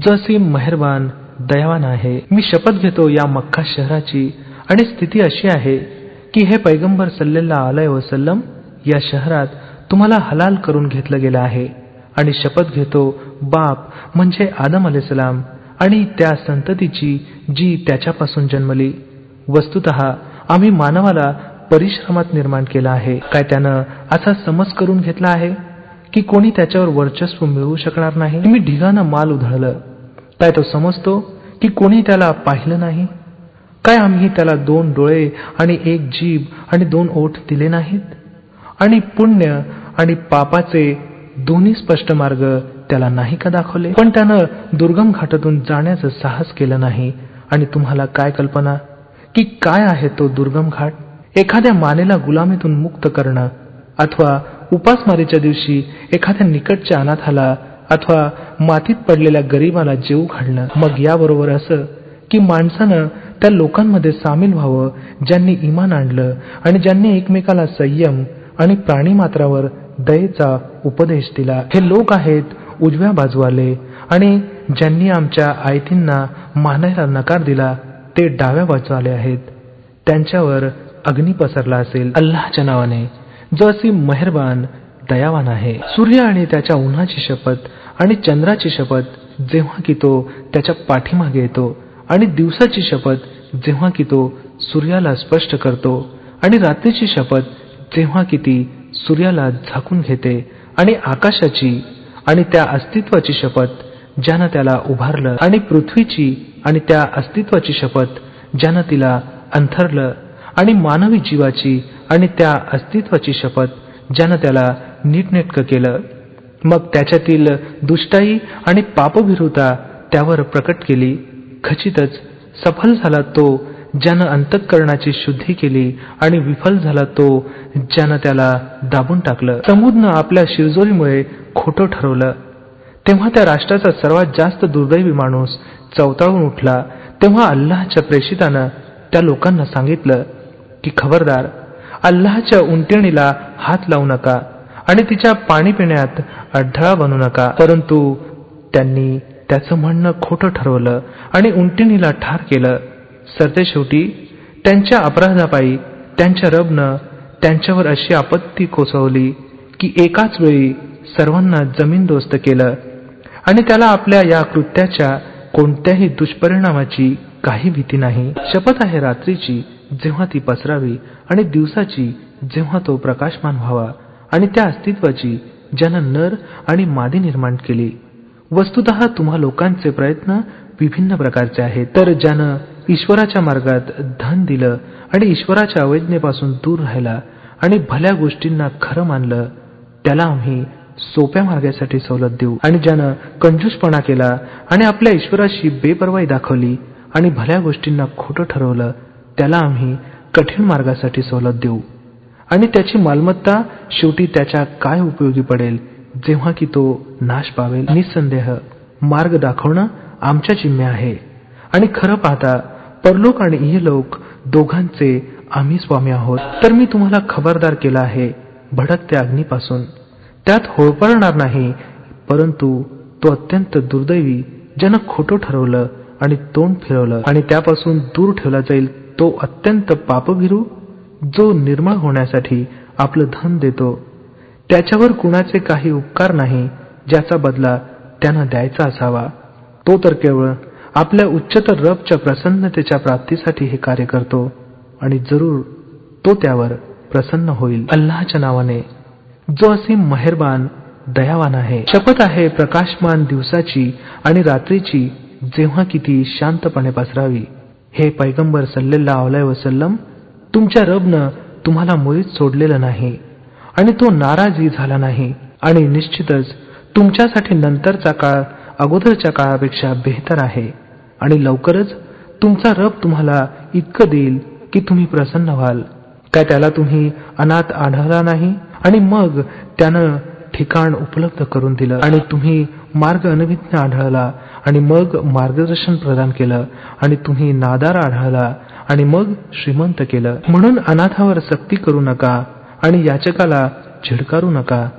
जो असीम मेहरबान दयावान आहे. मी शपथ घेतो या मक्का शहराची आणि स्थिती अशी आहे की हे पैगंबर सल्लल्लाहु अलैहि वसल्लम या शहरात तुम्हाला हलाल करून घेतलं गेलं आहे. आणि शपथ घेतो बाप म्हणजे आदम अलैहिस्सलाम आणि त्या संततीची जी त्याच्यापासून जन्मली. वस्तुतः आम्ही मानवाला परिश्रमात निर्माण केला आहे. काय त्यानं असा समज करून घेतला आहे की कोणी त्याच्यावर वर्चस्व मिळवू शकणार नाही. मी ढिगानं माल उधळलं. काय तो समजतो की कोणी त्याला पाहिलं नाही? काय आम्ही त्याला 2 डोळे आणि 1 जीभ आणि 2 ओठ दिले नाहीत? आणि पुण्य आणि पापाचे दोन्ही स्पष्ट मार्ग त्याला नाही का दाखवले? पण त्यानं दुर्गम घाटातून जाण्याचं साहस केलं नाही. आणि तुम्हाला काय कल्पना की काय आहे तो दुर्गम घाट? एखाद्या मानेला गुलामीतून मुक्त करणं, अथवा उपासमारीच्या दिवशी एखाद्या निकटच्या अनाथाला अथवा मातीत पडलेल्या गरीबाला जेवू घालणं. मग याबरोबर असं की माणसानं त्या लोकांमध्ये सामील व्हावं ज्यांनी ईमान आणलं आणि ज्यांनी एकमेकाला संयम आणि प्राणीमात्रावर दयेचा उपदेश दिला. हे लोक आहेत उजव्या बाजूवाले आणि ज्यांनी आमच्या आयतींना मानायला नकार दिला ते डाव्या बाजूवाले आहेत. त्यांच्यावर अग्नी पसरला असेल. अल्लाहच्या नावाने जो असीम मेहरबान दयावान आहे. सूर्य आणि त्याच्या उन्हाची शपथ आणि चंद्राची शपथ जेव्हा की तो त्याच्या पाठीमागे येतो, आणि दिवसाची शपथ जेव्हा की तो सूर्याला स्पष्ट करतो, आणि रात्रीची शपथ जेव्हा की ती सूर्याला झाकून घेते, आणि आकाशाची आणि त्या अस्तित्वाची शपथ ज्यानं त्याला उभारलं, आणि पृथ्वीची आणि त्या अस्तित्वाची शपथ ज्यानं तिला अंथरलं, आणि मानवी जीवाची आणि त्या अस्तित्वाची शपथ ज्यानं त्याला नीटनेटकं केलं. मग त्याच्यातील दुष्टाई आणि पापभीरुता त्यावर प्रकट केली. खचितच सफल झाला तो ज्यानं अंतःकरणाची शुद्धी केली, आणि विफल झाला तो ज्यानं त्याला दाबून टाकलं. समूदनं आपल्या शिरजोरीमुळे खोटं ठरवलं. तेव्हा त्या राष्ट्राचा सर्वात जास्त दुर्दैवी माणूस चवताळून उठला. तेव्हा अल्लाहच्या प्रेषितानं त्या लोकांना सांगितलं की खबरदार, अल्लाहच्या उंटणीला हात लावू नका आणि तिच्या पाणी पिण्यात अडथळा बनू नका. परंतु त्यांनी त्याचं म्हणणं खोटं ठरवलं आणि उंटणीला ठार केलं. सरतेशेवटी त्यांच्या अपराधापायी त्यांच्या रबनं त्यांच्यावर अशी आपत्ती कोसवली की एकाच वेळी सर्वांना जमीनदोस्त केलं, आणि त्याला आपल्या या कृत्याच्या कोणत्याही दुष्परिणामाची काही भीती नाही. शपथ आहे रात्रीची जेव्हा ती पसरावी, आणि दिवसाची जेव्हा तो प्रकाशमान व्हावा, आणि त्या अस्तित्वाची ज्यानं नर आणि मादी निर्माण केली. वस्तुतः तुम्हा लोकांचे प्रयत्न विभिन्न प्रकारचे आहेत. तर ज्यानं ईश्वराच्या मार्गात धन दिलं आणि ईश्वराच्या अवज्ञेपासून दूर राहिला आणि भल्या गोष्टींना खरं मानलं, त्याला आम्ही सोप्या मार्गासाठी सवलत देऊ. आणि ज्यानं कंजूसपणा केला आणि आपल्या ईश्वराशी बेपर्वाई दाखवली आणि भल्या गोष्टींना खोटं ठरवलं, त्याला आम्ही कठीण मार्गासाठी सवलत देऊ. आणि त्याची मालमत्ता शेवटी त्याच्या काय उपयोगी पडेल जेव्हा की तो नाश पावेल. निसंदेह मार्ग दाखवणं आमच्या जिम्मे आहे. आणि खरं पाहता परलोक आणि इहलोक दोघांचे आम्ही स्वामी आहोत. तर मी तुम्हाला खबरदार केला आहे भडकत्या अग्नीपासून. त्यात होरपळणार नाही, परंतु तो अत्यंत दुर्दैवी ज्यानं खोटं ठरवलं आणि तोंड फिरवलं, आणि त्यापासून दूर ठेवला जाईल तो अत्यंत पापभीरू जो निर्मळ होण्यासाठी आपलं धन देतो. त्याच्यावर कुणाचे काही उपकार नाही ज्याचा बदला त्यानं द्यायचा असावा. तो तर केवळ आपल्या उच्चतर रबच्या प्रसन्नतेच्या प्राप्तीसाठी हे कार्य करतो, आणि जरूर तो त्यावर प्रसन्न होईल. अल्लाहच्या नावाने जो असीम मेहरबान दयावान आहे. शपथ आहे प्रकाशमान दिवसाची आणि रात्रीची जेव्हा की ती शांतपणे पसरावी. हे पैगंबर सल्लल्लाहु अलैहि वसल्लम, तुमच्या रबनं तुम्हाला मुळीच सोडलेलं नाही आणि तो नाराजही झाला नाही. आणि निश्चितच तुमच्यासाठी नंतरचा काळ अगोदरच्या काळापेक्षा बेहतर आहे, आणि लवकरच तुमचा रब तुम्हाला इतकं देईल की तुम्ही प्रसन्न व्हाल. काय त्याला तुम्ही अनाथ आढळला नाही, आणि मग त्यानं ठिकाण उपलब्ध करून दिलं, आणि तुम्ही मार्ग अनभिज्ञ आढळला आणि मग मार्गदर्शन प्रदान केलं, आणि तुम्ही नादार आढळला आणि मग श्रीमंत केलं. म्हणून अनाथावर सक्ती करू नका आणि याचकाला झिडकारू नका,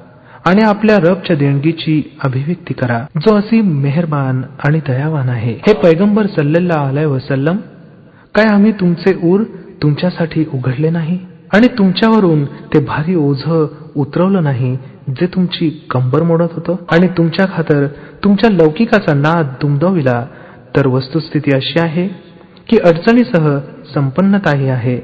आणि आपल्या रबच्या देणगीची अभिव्यक्ती करा, जो असीम मेहरबान आणि दयावान आहे. हे पैगंबर सल्लल्लाहु अलैहि वसल्लम, काय आम्ही तुमचे ऊर तुमच्यासाठी उघडले नाही आणि तुमच्यावरून ते भारी ओझं उतरवलं नाही जे तुमची कंबर मोडत होतं आणि तुमच्या खातर तुमच्या लौकिकाचा नाद दुमदविला. तर वस्तुस्थिती अशी आहे की अडचणीसह संपन्नताही आहे.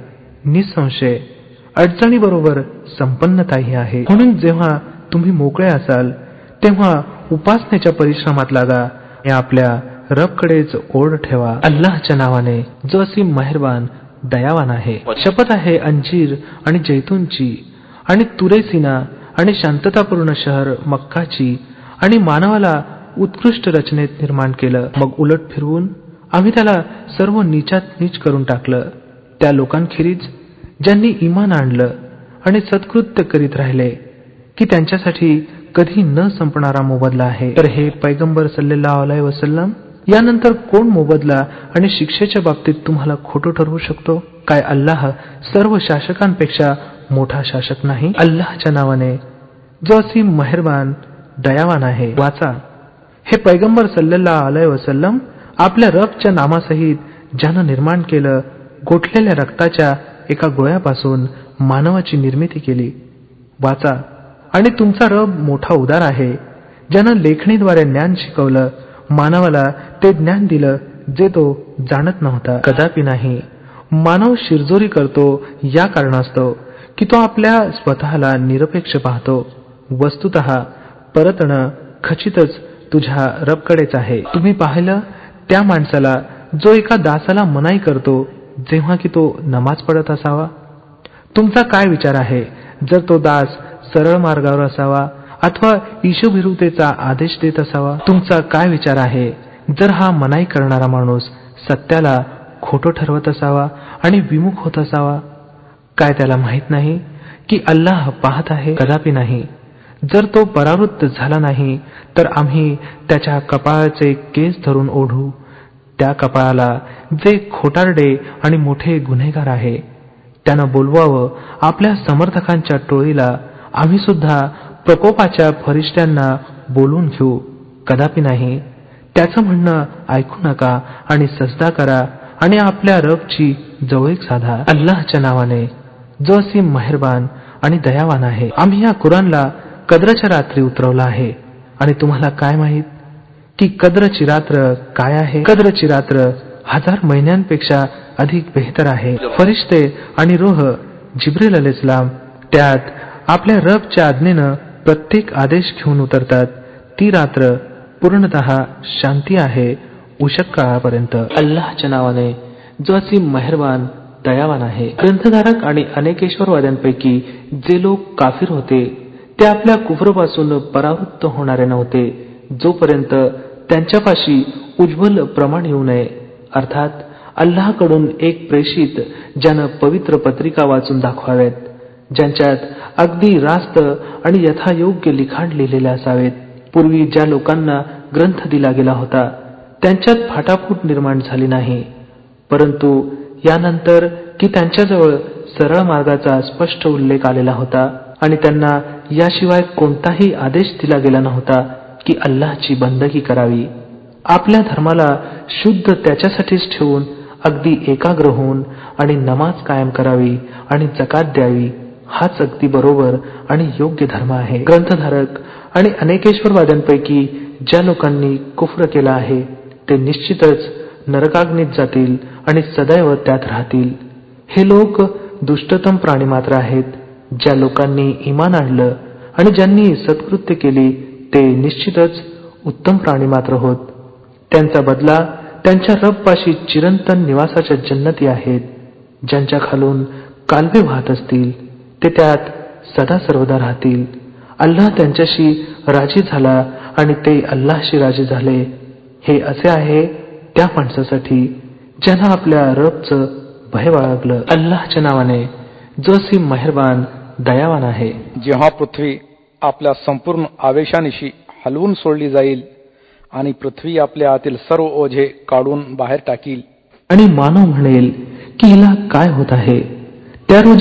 निसंशय अडचणीबरोबर संपन्नताही आहे. म्हणून जेव्हा तुम्ही मोकळे असाल तेव्हा उपासनेच्या परिश्रमात लागा आणि आपल्या रबकडेच ओढ ठेवा. अल्लाहच्या नावाने, जो असीम मेहरबान दयावान आहे. शपथ आहे अंजीर आणि जैतूनची आणि तुरेसिना आणि शांततापूर्ण शहर मक्काची, आणि मानवाला उत्कृष्ट रचनेत निर्माण केलं, मग उलट फिरवून आम्ही त्याला सर्व नीचात नीच करून टाकलं. त्या लोकांखेरीज ज्यांनी ईमान आणलं आणि सत्कृत्य करीत राहिले की त्यांच्यासाठी कधी न संपणारा मोबदला आहे. तर हे पैगंबर सल्लल्लाहु अलैहि वसल्लम, यानंतर कोण मोबदला आणि शिक्षेच्या बाबतीत तुम्हाला खोटं ठरवू शकतो? काय अल्लाह सर्व शासकांपेक्षा मोठा शासक नाही? अल्लाहच्या नावाने, जो असीम मेहरबान दयावान आहे. वाचा, हे पैगंबर सल्लल्लाहु अलैहि वसल्लम, आपल्या रबच्या नामासहित ज्यानं निर्माण केलं, गोठलेल्या रक्ताच्या एका गोळ्यापासून मानवाची निर्मिती केली. वाचा, आणि तुमचा रब मोठा उदार आहे, ज्यानं लेखणीद्वारे ज्ञान शिकवलं, मानवाला ते ज्ञान दिलं जे तो जाणत नव्हता. कदापि नाही. मानव शिरजोरी करतो या कारणास्तव की तो आपल्या स्वतःला निरपेक्ष पाहतो. वस्तुतः परतणं खचितच तुझ्या रबकडेच आहे. तुम्ही पाहिलं त्या माणसाला जो एका दासाला मनाई करतो जेव्हा की तो नमाज पढत असावा? तुमचा काय विचार आहे जर तो दास सरळ मार्गावर असावा अथवा ईशभिरुतेचा आदेश देत असावा? तुमचा काय विचार आहे जर हा मनाई करणारा माणूस सत्याला खोटं ठरवत असावा आणि विमुख होत असावा? काय त्याला माहित नाही की अल्लाह पाहत आहे? कदापि नाही. जर तो परावृत्त झाला नाही तर आम्ही त्याच्या कपाळाचे केस धरून ओढू, त्या कपाळाला जे खोटारडे आणि मोठे गुन्हेगार आहे. त्यानं बोलवावं आपल्या समर्थकांच्या टोळीला, आम्ही सुद्धा प्रकोपाच्या फरिश्त्यांना बोलून घेऊ. कदापि नाही. त्याचं म्हणणं ऐकू नका आणि सजदा करा आणि आपल्या रबची जवळीक साधा. अल्लाहच्या नावाने, जो असीम मेहरबान आणि दयावान आहे. आम्ही या कुराणला कद्रच्या रात्री उतरवला आहे आणि तुम्हाला काय माहित की कद्रची रात्र काय आहे? कद्रची रात्र 1000 महिन्यांपेक्षा अधिक बेहतर आहे. फरिश्ते आणि रूह जिब्रील अलैहिस्सलाम त्यात आपल्या रबच्या आज्ञेनं प्रत्येक आदेश घेऊन उतरतात. ती रात्र पूर्णतः शांती आहे उशक काळापर्यंत. अल्लाहच्या नावाने, जो असीम मेहरबान दयावान आहे. ग्रंथधारक आणि अनेकेश्वरवाद्यांपैकी जे लोक काफिर होते ते आपल्या कुफरपासून परावृत्त होणारे नव्हते जोपर्यंत त्यांच्यापाशी उज्ज्वल प्रमाण येऊ नये, अर्थात अल्लाहकडून एक प्रेषित ज्यानं पवित्र पत्रिका वाचून दाखवाव्यात, ज्यांच्यात अगदी रास्त आणि यथायोग्य लिखाण लिहिलेले असावेत. पूर्वी ज्या लोकांना ग्रंथ दिला गेला होता त्यांच्यात फाटाफूट निर्माण झाली नाही, परंतु यानंतर की त्यांच्याजवळ सरळ मार्गाचा स्पष्ट उल्लेख आलेला होता आणि त्यांना याशिवाय कोणताही आदेश दिला गेला नव्हता की अल्लाहची बंदगी करावी, आपल्या धर्माला शुद्ध त्याच्यासाठीच ठेवून अगदी एकाग्र होऊन आणि नमाज कायम करावी आणि जकात द्यावी, हाच अगदी बरोबर आणि योग्य धर्म आहे. ग्रंथधारक आणि अनेकेश्वरवाद्यांपैकी ज्या लोकांनी कुफ्र केला आहे ते निश्चितच नरकाग्नीत जातील आणि सदैव त्यात राहतील. हे लोक दुष्टतम प्राणी मात्र आहेत. ज्या लोकांनी ईमान आणलं आणि ज्यांनी सत्कृत्य केली ते निश्चितच उत्तम प्राणी मात्र होत. त्यांचा बदला त्यांच्या रबपाशी चिरंतन निवासाच्या जन्नती आहेत, ज्यांच्या खालून कालवे वाहत असतील. ते त्यात सदा सर्वदा राहतील. अल्लाह त्यांच्याशी राजी झाला आणि ते अल्लाहशी राजी झाले. हे असे आहे त्या माणसासाठी ज्यानं आपल्या रबचं भय बाळगलं. अल्लाहच्या नावाने, जो असीम मेहरबान दयावान आहे. जेव्हा पृथ्वी आपल्या संपूर्ण आवेशानिशी हलवून सोडली जाईल आणि पृथ्वी आपल्या आतील सर्व ओझे काढून बाहेर टाकील आणि मानव म्हणेल की हिला काय होत आहे, त्या रोजी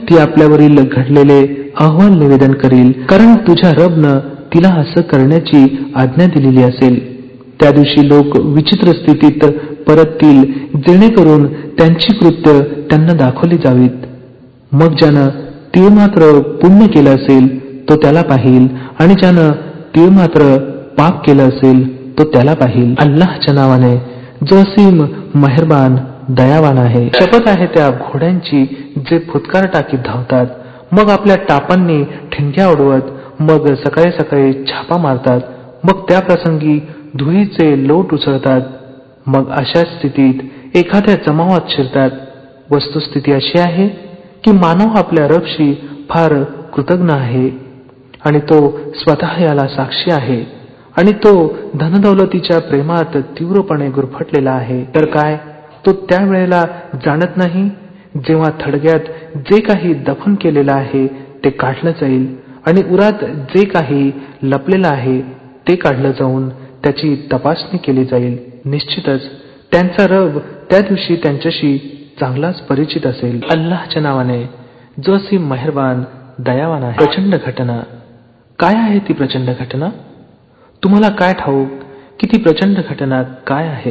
ती आपल्यावरील घडलेले अहवाल निवेदन करील, कारण तुझ्या रबनं तिला असं करण्याची आज्ञा दिलेली असेल. त्या दिवशी लोक विचित्र स्थितीत परततील, जेणेकरून त्यांची कृत्य त्यांना दाखवली जावीत. मग ज्यानं तीळ मात्र पुण्य केलं असेल तो त्याला पाहील, आणि ज्यानं तीळ मात्र पाप केलं असेल तो त्याला पाहील. अल्लाहच्या नावाने जो असीम मेहरबान दयावान आहे. शपथ आहे त्या घोड्यांची जे फुतकार टाकीत धावतात, मग आपल्या टापांनी ठिणग्या उडवत, मग सकाळी सकाळी छापा मारतात, मग त्या प्रसंगी धुळीचे लोट उचलतात, मग अशा स्थितीत एखाद्या जमावात शिरतात. वस्तुस्थिती अशी आहे की मानव आपल्या रबशी फार कृतज्ञ आहे, आणि तो स्वतः याला साक्षी आहे, आणि तो धनदौलतीच्या प्रेमात तीव्रपणे गुरफटलेला आहे. तर काय तो त्या वेळेला जाणत नाही जेव्हा थडग्यात जे काही दफन केलेलं आहे ते काढलं जाईल, आणि उरात जे काही लपलेलं आहे ते काढलं जाऊन त्याची तपासणी केली जाईल. निश्चितच त्यांचा रब त्या दिवशी त्यांच्याशी चांगलाच परिचित असेल. अल्लाहच्या नावाने जो असीम मेहरबान दयावान आहे. प्रचंड घटना. काय आहे ती प्रचंड घटना? तुम्हाला काय ठाऊक की ती प्रचंड घटना काय आहे?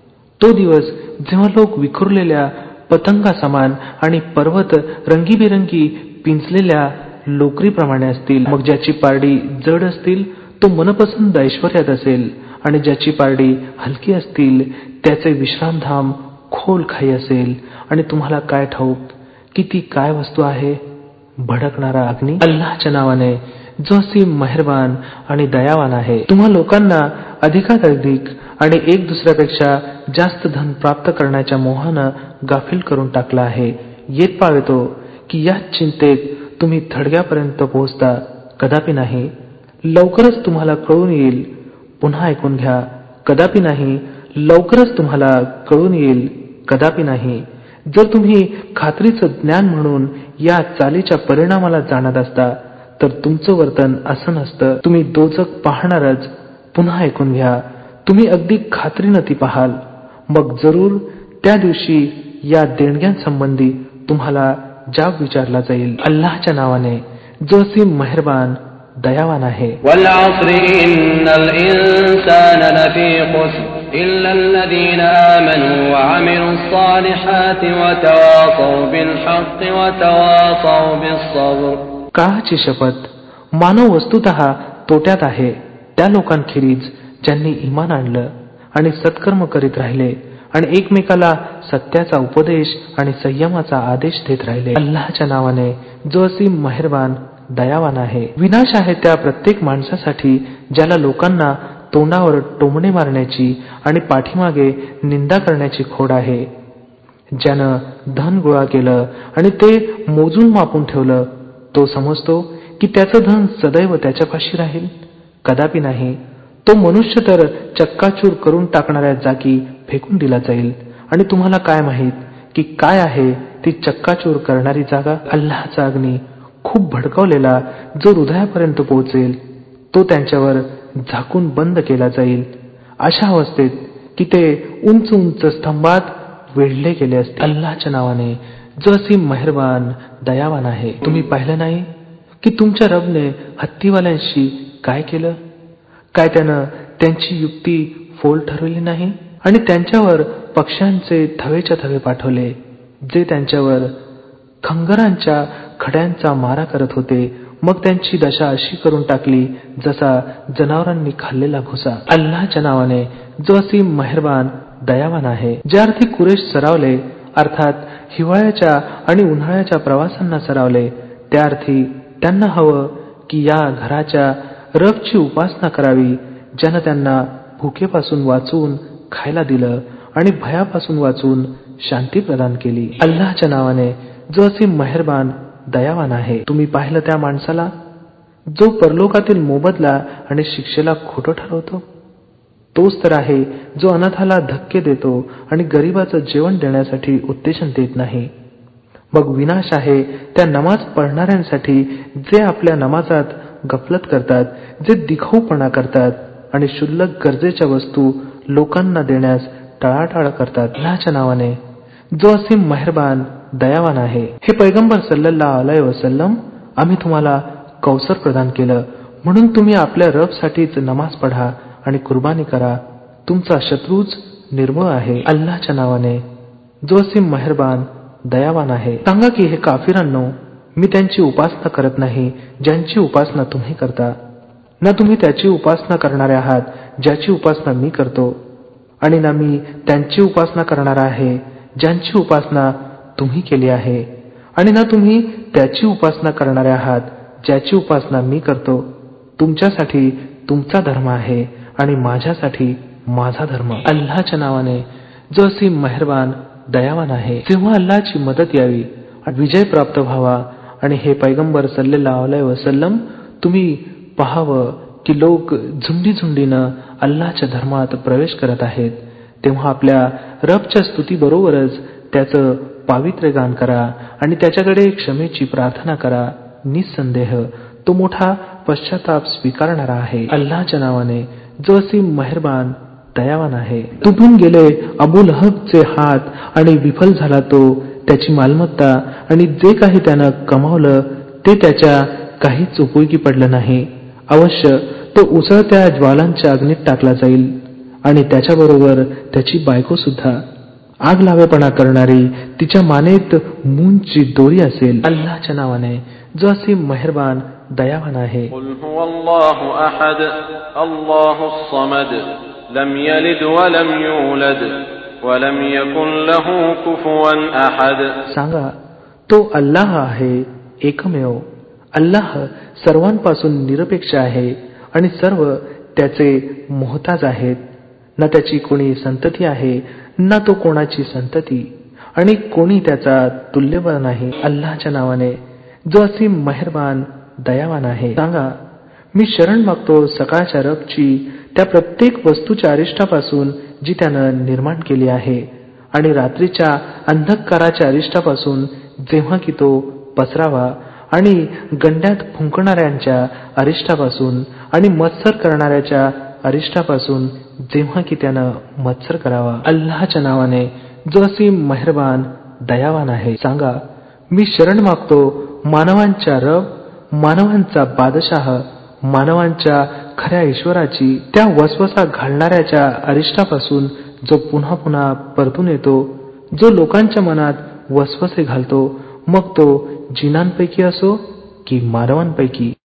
तो दिवस जेव्हा लोक विखुरलेल्या पतंगासमान आणि पर्वत रंगीबेरंगी पिंजलेल्या लोकरीप्रमाणे असतील. मग ज्याची पारडी जड असतील तो मनपसंत ऐश्वर्यात असेल, आणि ज्याची पारडी हलकी असतील त्याचे विश्रामधाम खोल खाई असेल. आणि तुम्हाला काय ठाऊक की ती काय वस्तू आहे? भडकणारा अग्नी. अल्लाहच्या नावाने जो असीम मेहरबान आणि दयावान आहे. तुम्हा लोकांना अधिकाधिक आणि एक दुसऱ्यापेक्षा जास्त धन प्राप्त करण्याच्या मोहानं गाफील करून टाकला आहे. येत पावेतो की याच चिंतेत तुम्ही थडग्यापर्यंत पोहोचता. कदापि नाही. लवकरच तुम्हाला कळून येईल. पुन्हा ऐकून घ्या. कदापि नाही. लवकरच तुम्हाला कळून येईल. कदापि नाही. जर तुम्ही खात्रीचं ज्ञान म्हणून या चालीच्या परिणामाला जाणत असता तर तुमचं वर्तन असं नसतं. तुम्ही दोजख पाहणारच. पुन्हा ऐकून घ्या. तुम्ही अगदी खात्रीनं ती पाहाल. मग जरूर त्या दिवशी या देणग्यांसंबंधी तुम्हाला जाब विचारला जाईल. अल्लाहच्या नावाने जो असीम मेहरबान दयावान आहे. वल्अस्र इन्नल इन्सान लफी खुस्र इल्ला अल्लज़ीना आमनू वअमिलुस सालिहाति वतवासौ बिल हक़्क़ि वतवासौ बिस सब्र. काळाची शपथ, मानव वस्तुतः तोट्यात आहे त्या लोकांखेरीज ज्यांनी ईमान आणलं आणि सत्कर्म करीत राहिले आणि एकमेकाला सत्याचा उपदेश आणि संयमाचा आदेश देत राहिले. अल्लाहच्या नावाने जो असीम मेहरबान दयावान आहे. विनाश आहे त्या प्रत्येक माणसासाठी ज्याला लोकांना तोंडावर टोमणे मारण्याची आणि पाठीमागे निंदा करण्याची खोड आहे. ज्यानं धन गोळा केलं आणि ते मोजून मापून ठेवलं, तो समजतो की त्याचं धन सदैव त्याच्यापाशी राहील. कदापि नाही. तो मनुष्य तर चक्काचूर करून टाकणाऱ्या जागी फेकून दिला जाईल. आणि तुम्हाला काय माहित की काय आहे ती चक्काचूर करणारी जागा? अल्लाहचा अग्नी खूप भडकवलेला जो हृदयापर्यंत पोहोचेल तो त्यांच्यावर झाकून बंद केला जाईल, अशा अवस्थेत की ते उंच उंच स्तंभात वेढले गेले असते. अल्लाहच्या नावाने जो असीम मेहरबान दयावान आहे. तुम्ही पाहिलं नाही की तुमच्या रबने हत्तीवाल्यांशी काय केलं? काय त्यानं त्यांची युक्ती फोल ठरवली नाही आणि त्यांच्यावर पक्ष्यांचे थवेच्या थवे पाठवले जे त्यांच्यावर खंगरांच्या खड्यांचा मारा करत होते. मग त्यांची दशा अशी करून टाकली जसा जनावरांनी खाल्लेला भुसा. अल्लाहच्या नावाने जो असीम मेहरबान दयावान आहे. ज्या अर्थी कुरेश सरावले, अर्थात हिवाळ्याच्या आणि उन्हाळ्याच्या प्रवासांना सरावले, त्या अर्थी त्यांना हवं की या घराच्या रबची उपासना करावी ज्यानं त्यांना भुकेपासून वाचवून खायला दिलं आणि भयापासून वाचून शांती प्रदान केली. अल्लाहच्या नावाने जो असीम मेहरबान दयावान आहे. तुम्ही पाहिलं त्या माणसाला जो परलोकातील मोबदला आणि शिक्षेला खोटं ठरवतो? तोच तर आहे जो अनाथाला धक्के देतो आणि गरीबाचं जेवण देण्यासाठी उत्तेजन देत नाही. मग विनाश आहे त्या नमाज पढणाऱ्यांसाठी जे आपल्या नमाजात गफलत करतात, जे दिखाऊपणा करतात आणि क्षुल्लक गरजेच्या वस्तू लोकांना देण्यास टाळाटाळ करतात. अल्लाहच्या नावाने जो असीम मेहरबान दयावान आहे. हे पैगंबर सल्लल्लाहु अलैहि वसल्लम, आम्ही तुम्हाला कौसर प्रदान केलं, म्हणून तुम्ही आपल्या रबसाठीच नमाज पढा आणि कुर्बानी करा. तुमचा शत्रूच निर्मळ आहे. अल्लाहच्या नावाने जो असीम मेहरबान दयावान आहे. सांगा की हे काफिरांनो, मी त्यांची उपासना करत नाही ज्यांची उपासना तुम्ही करता, ना तुम्ही त्याची उपासना करणारे आहात ज्याची उपासना मी करतो, आणि ना मी त्यांची उपासना करणार आहे ज्यांची उपासना तुम्ही केली आहे, आणि ना तुम्ही त्याची उपासना करणारे आहात ज्याची उपासना मी करतो. तुमच्यासाठी तुमचा धर्म आहे आणि माझ्यासाठी माझा धर्म. अल्लाहच्या नावाने जो असीम मेहरबान दयावान आहे. जेव्हा अल्लाहची मदत यावी आणि विजय प्राप्त व्हावा आणि हे पैगंबर सल्लल्लाहु अलैहि वसल्लम, तुम्ही पाहावं की लोक झुंडीनं अल्लाहच्या धर्मात प्रवेश करत आहेत, तेव्हा आपल्या रबच्या स्तुतीबरोबरच त्याचं पावित्र्य गान करा आणि त्याच्याकडे क्षमेची प्रार्थना करा. निसंदेह तो मोठा पश्चाताप स्वीकारणारा आहे. अल्लाहच्या नावाने जो असीम मेहरबान दयावान आहे. तुटून गेले अबू लहबचे हात आणि विफल झाला तो, त्याची मालमत्ता आणि जे काही त्यानं कमावलं ते त्याच्या काहीच उपयोगी पडलं नाही. अवश्य तो उसळत्या ज्वालांच्या अग्नीत टाकला जाईल आणि त्याच्याबरोबर त्याची बायको सुद्धा. आग लावेपणा करणारी तिच्या मानेत मूंची दोरी असेल. अल्लाहच्या नावाने जो असीम मेहरबान दयावान आहे. قُلْ هُوَ اللَّهُ أَحَدٌ اللَّهُ الصَّمَدُ لَمْ يَلِدْ وَلَمْ يُولَدْ وَلَمْ يَكُنْ لَهُ كُفُوًا أَحَدٌ. सांगा, तो अल्लाह आहे, एकमेव. अल्लाह सर्वांपासून निरपेक्ष आहे आणि सर्व त्याचे मोहताज आहेत. ना त्याची कोणी संतती आहे, ना तो कोणाची संतती, आणि कोणी त्याचा तुल्यबळ नाही. अल्लाहच्या नावाने जो असीम मेहरबान दयावान आहे. सांगा, मी शरण मागतो सकाळच्या रबची, त्या प्रत्येक वस्तूच्या अरिष्टापासून जी त्यानं निर्माण केली आहे, आणि रात्रीच्या अंधकाराच्या अरिष्टापासून जेव्हा की तो पसरावा, आणि गंड्यात फुंकणाऱ्यांच्या अरिष्टापासून आणि मत्सर करणाऱ्याच्या अरिष्टापासून जेव्हा की त्यानं मत्सर करावा. अल्लाहच्या नावाने जो असीम मेहरबान दयावान आहे. सांगा, मी शरण मागतो मानवांच्या रब, मानवांचा बादशाह, मानवांच्या खऱ्या ईश्वराची, त्या वसवसा घालणाऱ्याच्या अरिष्टापासून जो पुन्हा पुन्हा परतून येतो, जो लोकांच्या मनात वसवसे घालतो, मग तो जिनांपैकी असो की मानवांपैकी.